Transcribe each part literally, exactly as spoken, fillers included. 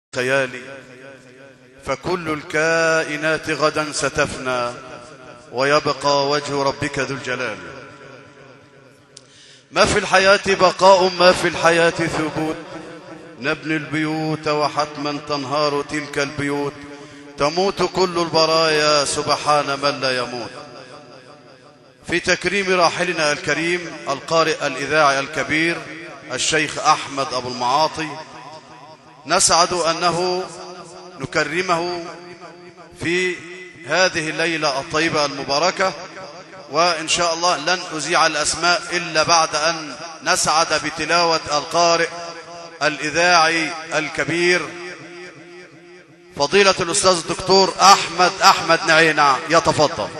خيالي، فكل الكائنات غدا ستفنى ويبقى وجه ربك ذو الجلال. ما في الحياة بقاء، ما في الحياة ثبوت، نبني البيوت وحتما تنهار تلك البيوت، تموت كل البرايا سبحان من لا يموت. في تكريم راحلنا الكريم القارئ الإذاعي الكبير الشيخ أحمد أبو المعاطي، نسعد أنه نكرمه في هذه الليلة الطيبة المباركة، وإن شاء الله لن أذيع الأسماء إلا بعد أن نسعد بتلاوة القارئ الإذاعي الكبير فضيلة الأستاذ الدكتور أحمد أحمد نعينع. يتفضل.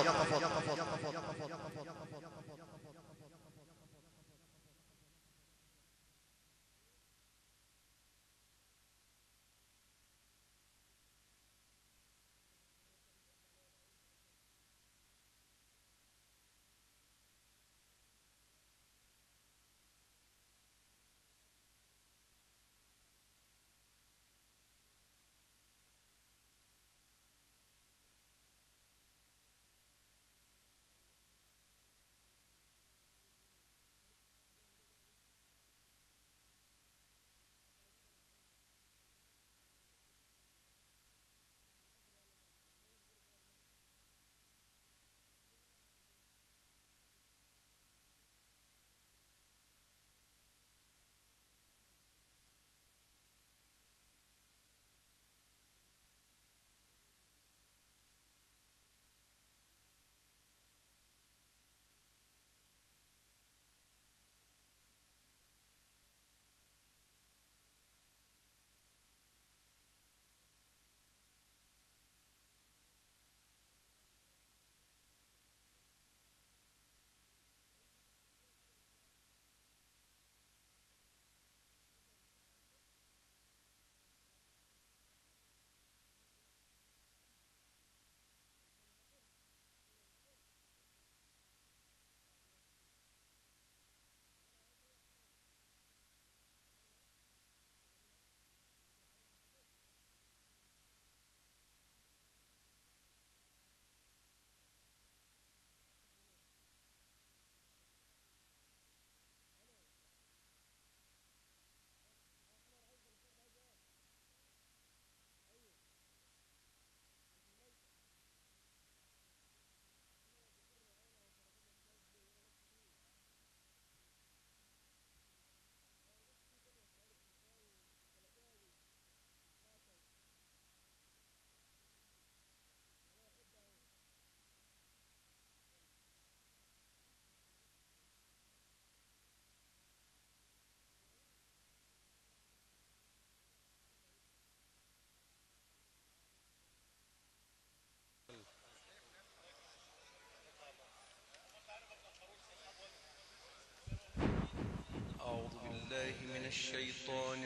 الشيطان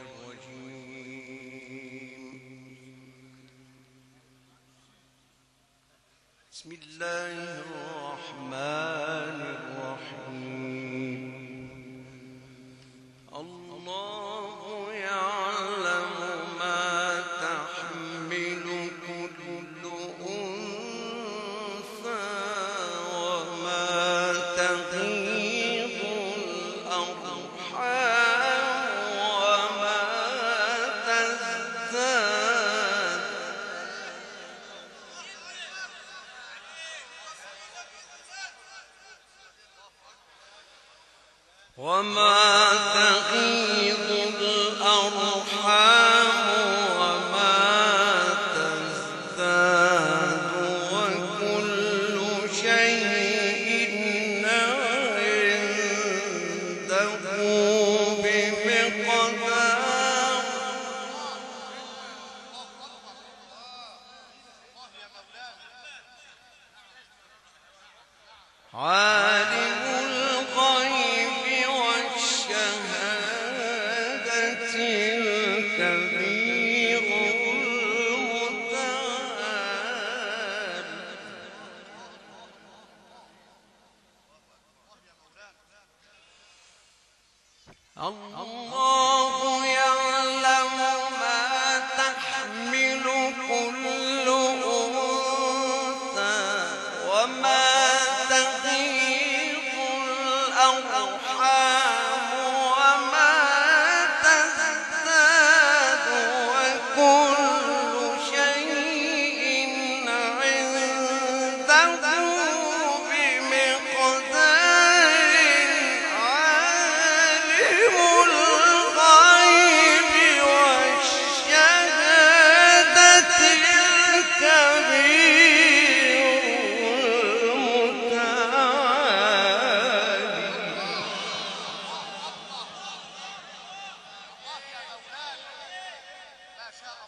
الرجيم. بسم الله الرحمن الرحيم. الله يعلم ما تحمل كل أنثى وما تغيض وما تغيض الأرحام وما تزداد وكل شيء عنده بمقدار. عالم الكبير المتعال. الله يعلم ما تحمل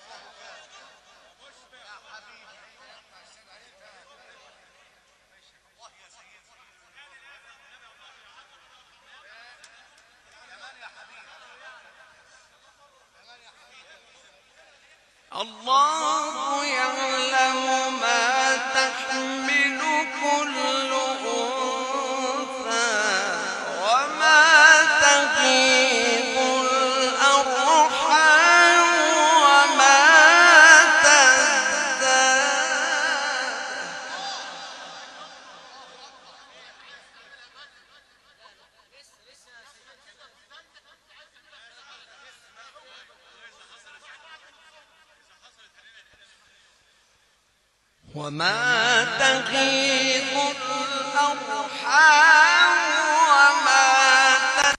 الله يعلم ما تحمل كل أنثى وما تغيض الأرحام وما تزداد وما تغيض الأرحام وما تزداد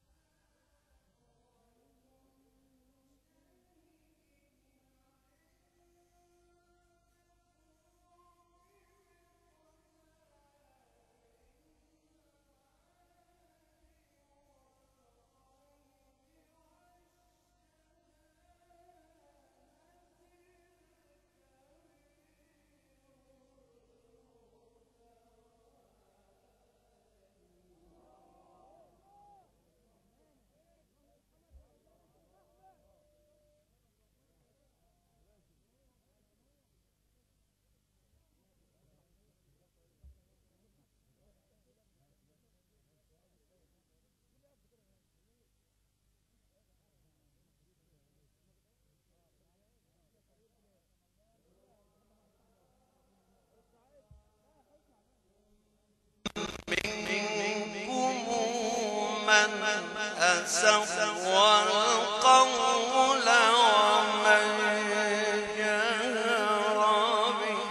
من أسر القول ومن جهر به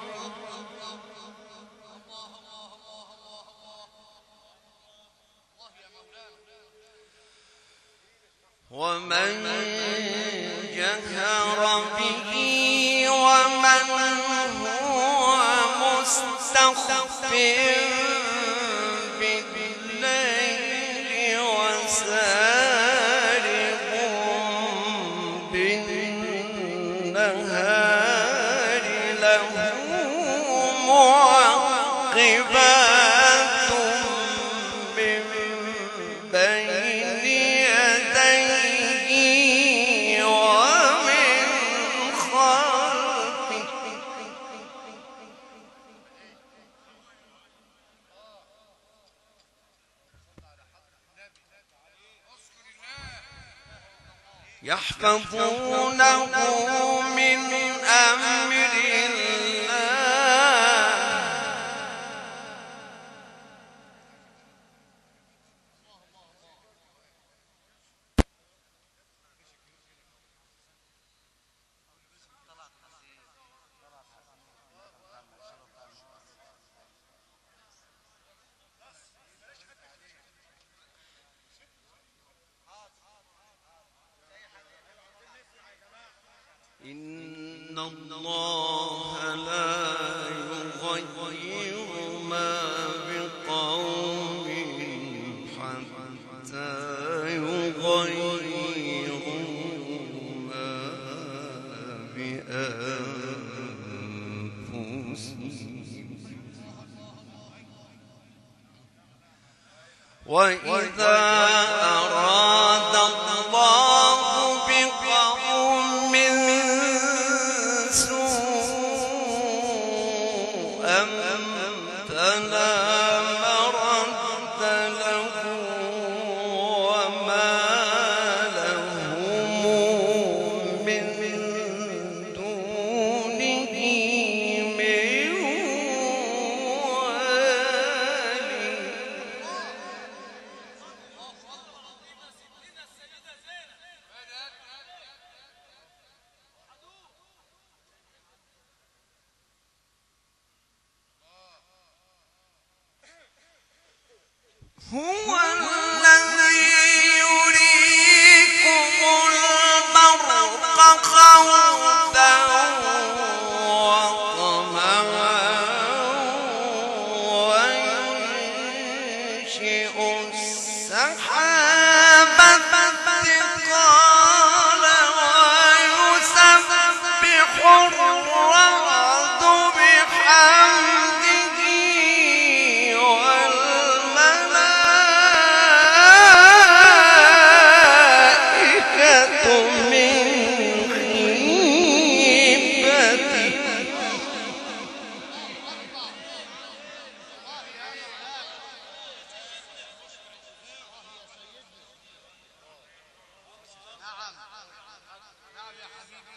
ومن جهر به ومن هو مستخف معقبات من بين يديه ومن خلفه يحفظونه من أمر إن الله لا يغير ما بقوم حتى يغيروا ما بأنفسهم وإذا أراد الله بقوم سوءا فلا مرد له وما لهم من دونه من والي هو الذي يريكم البرق خوفا وطمعا وينشئ السحاب الثقال ويسبح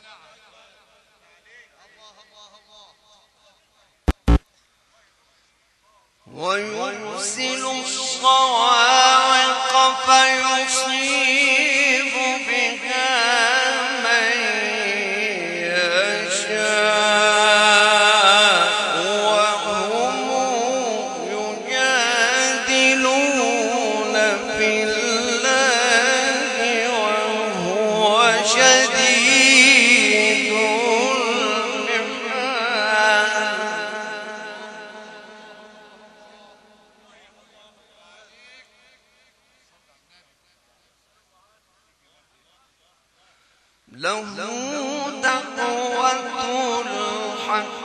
ويرسل الصواعق فيصيب بها من يشاء وهم يجادلون في الله وهو شديد المحال. له دعوة الحق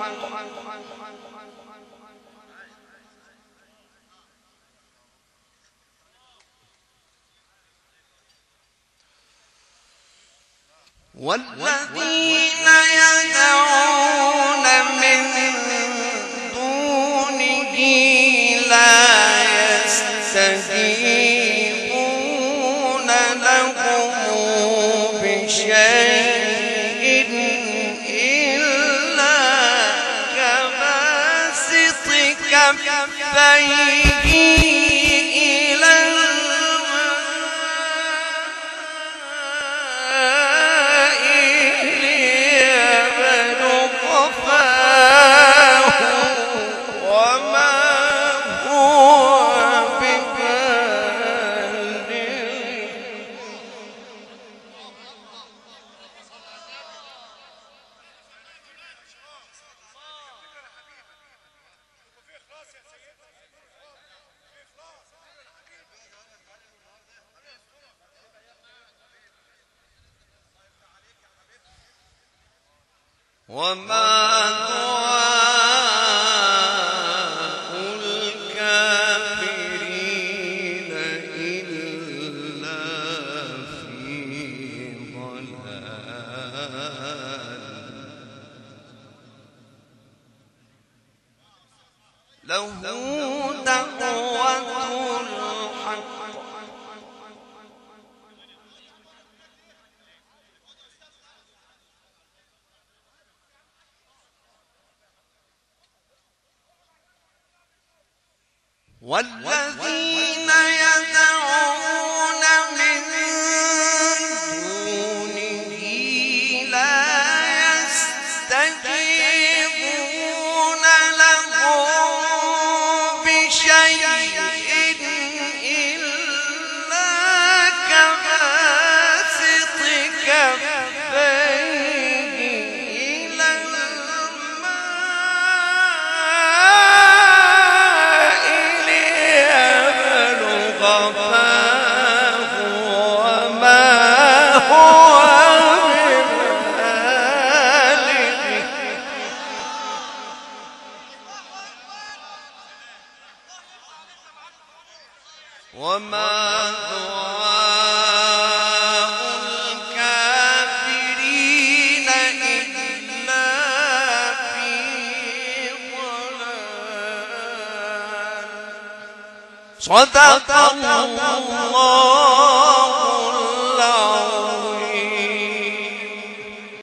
والذين يدعون من دونه لا يستجيبون لهم بشيء إلا كباسط كفيه إلى الماء ليبلغ فاه وما هو ببالغه. وما دعاء الكافرين إلا في ضلال. له دعوة الحق والذين يدعون من دونه لا يستجيبون لهم بشيء إلا كباسط كفيه إلى الماء ليبلغ فاه وما هو ببالغه. وما دعاء الكافرين إلا في ضلال. صدق الله